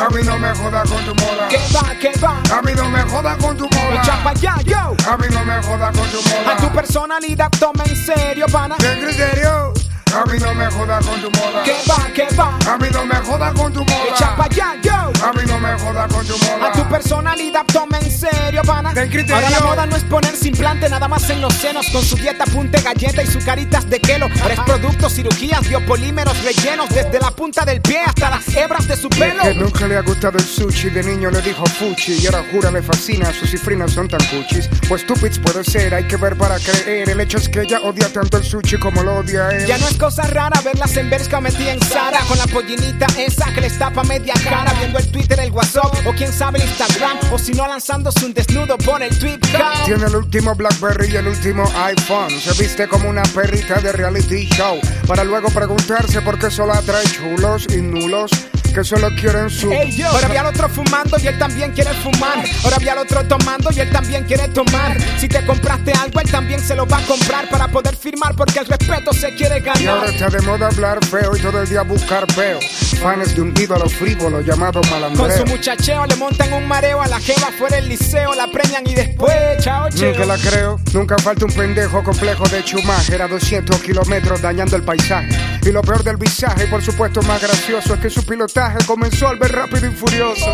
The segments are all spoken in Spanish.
A mí no me jodas con tu moda. ¿Qué va? A mí no me jodas con tu moda. Echa pa' allá, yo. A mí no me jodas con tu moda. A tu personalidad toma en serio, pana. ¿Qué criterio? A mí no me jodas con tu moda. ¿Qué va? A mí no me jodas con tu moda. Echa pa' allá, yo. A mí no me jodas con tu moda. A tu personalidad toma en serio, pana. ¿Qué criterio? Ahora la moda no es ponerse implante nada más en los senos, con su dieta punte galleta y sus caritas de kelo. Ahora es productos, cirugías, biopolímeros rellenos, desde la punta del pie hasta las hebras de su pelo. Que nunca le ha gustado el sushi, de niño le dijo fuchi y ahora jura le fascina, sus cifrinas son tan cuchis. Pues stupids puede ser, hay que ver para creer. El hecho es que ella odia tanto el sushi como lo odia él. Ya no es cosa rara verlas en Bershka o metida en Zara, con la pollinita esa que les tapa media cara, viendo el Twitter, el WhatsApp o quién sabe el Instagram, o si no lanzándose un desnudo por el Twitter. Tiene el último Blackberry y el último iPhone. Se viste como una perrita de reality show, para luego preguntarse por qué solo atrae chulos y nulos que solo quieren su... Hey, yo. Ahora vi al otro fumando y él también quiere fumar. Ahora vi al otro tomando y él también quiere tomar. Si te compraste algo, él también se lo va a comprar para poder firmar, porque el respeto se quiere ganar. Y ahora está de moda hablar feo y todo el día buscar peo. Fans de un ídolo frívolo llamado malandreo. Con su muchacheo le montan un mareo a la jeva fuera del liceo, la premian y después, chao, cheo. Nunca la creo, nunca falta un pendejo complejo de Schumacher a 200 kilómetros dañando el paisaje. Y lo peor del visaje, y por supuesto más gracioso, es que su pilotaje comenzó al ver rápido y furioso.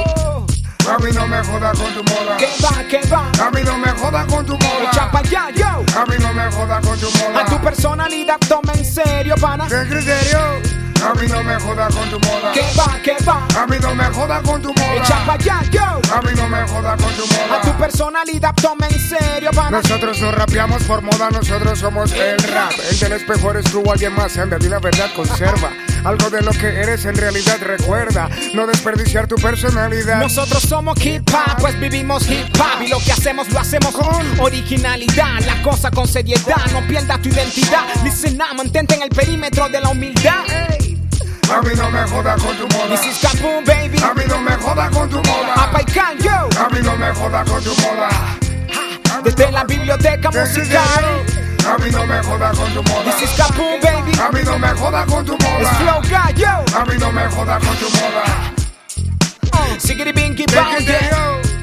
A mí no me jodas con tu moda. ¿Qué va? A mí no me jodas con tu moda. Echa pa' allá, yo. A mí no me jodas con tu moda. A tu personalidad toma en serio, pana. ¿Qué criterio? A mí no me jodas con tu moda. ¿Qué va? A mí no me jodas con tu moda. Echa pa' allá, yo. A mí no me jodas con tu moda. A tu personalidad toma en serio, pana. Nosotros no rapeamos por moda, nosotros somos el rap. El del espejo eres tú, alguien más, anda, di la verdad, conserva. Algo de lo que eres en realidad recuerda. No desperdiciar tu personalidad. Nosotros somos hip hop, pues vivimos hip hop. Y lo que hacemos lo hacemos con originalidad. La cosa con seriedad, no pierdas tu identidad. Listen up, mantente en el perímetro de la humildad. A mí no me jodas con tu moda. This is Kaboom, baby. A mí no me jodas con tu moda. Apaikan, yo. A mí no me jodas con tu moda. Desde la biblioteca musical. A mí no me jodas con tu moda. This is Kaboom, baby. A mí no me jodas con tu moda. Es Flow Guy, yo. A mí no me jodas con tu moda. Siggy Binky Bounty.